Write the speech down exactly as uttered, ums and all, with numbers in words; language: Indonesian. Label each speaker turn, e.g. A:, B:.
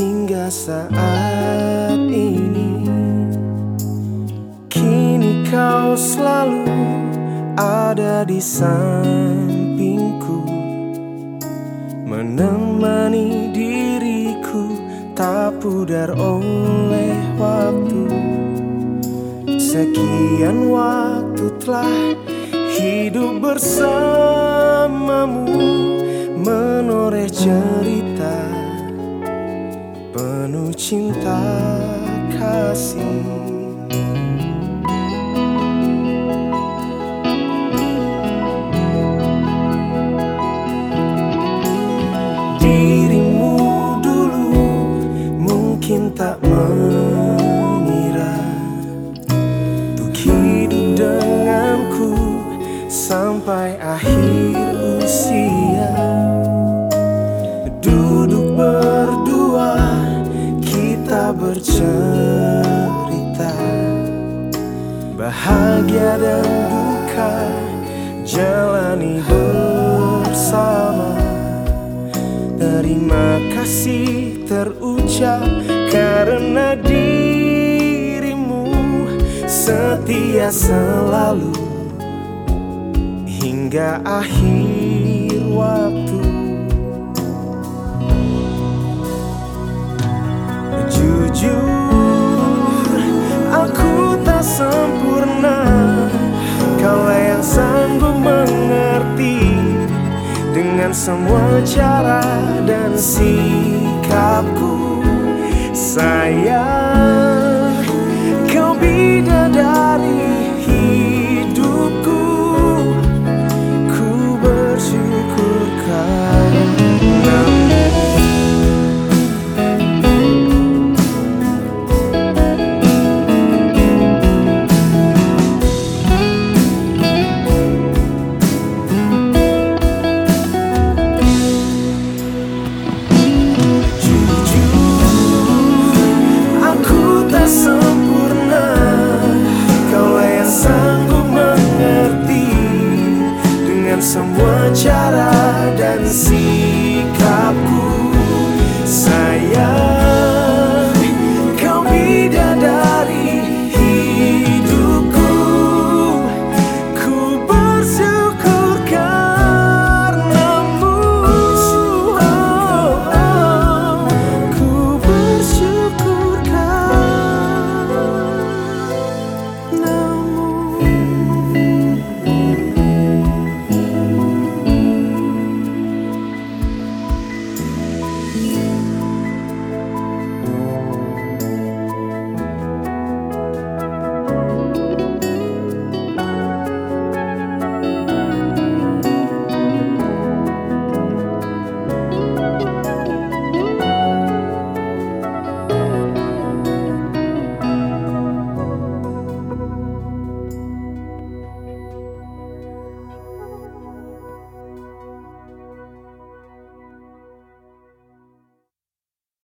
A: hingga saat ini. Kini kau selalu ada di sampingku, menemani diriku tak pudar oleh waktu. Sekian waktu telah hidup bersamamu, menoreh cerita penuh cinta kasih. Dirimu dulu mungkin tak mengira untuk hidup denganku sampai akhir usia. Duduk berdua kita bercerita, bahagia dan duka jalani bersama. Terima kasih terucap karena dirimu setia selalu hingga akhir waktu. Jujur, aku tak sempurna, kaulah yang sanggup mengerti dengan semua cara dan sikapku. Sayang,